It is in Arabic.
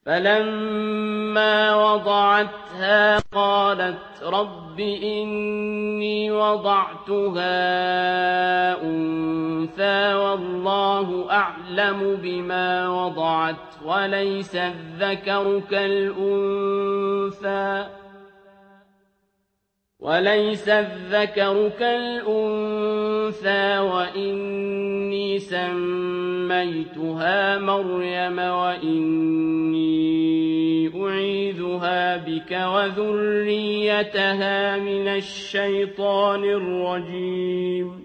فَلَمَّا وَضَعَتْهَا قَالَتْ رَبِّ إِنِّي وَضَعْتُهَا أُنثَىٰ وَاللَّهُ أَعْلَمُ بِمَا وَضَعَتْ وَلَيْسَ الذَّكَرُ كَالْأُنثَىٰ وَإِنِّي سَمَّيْتُهَا مَرْيَمَ وَإِنِّي أُعِيذُهَا بِكَ وَذُرِّيَّتَهَا مِنَ الشَّيْطَانِ الرَّجِيمِ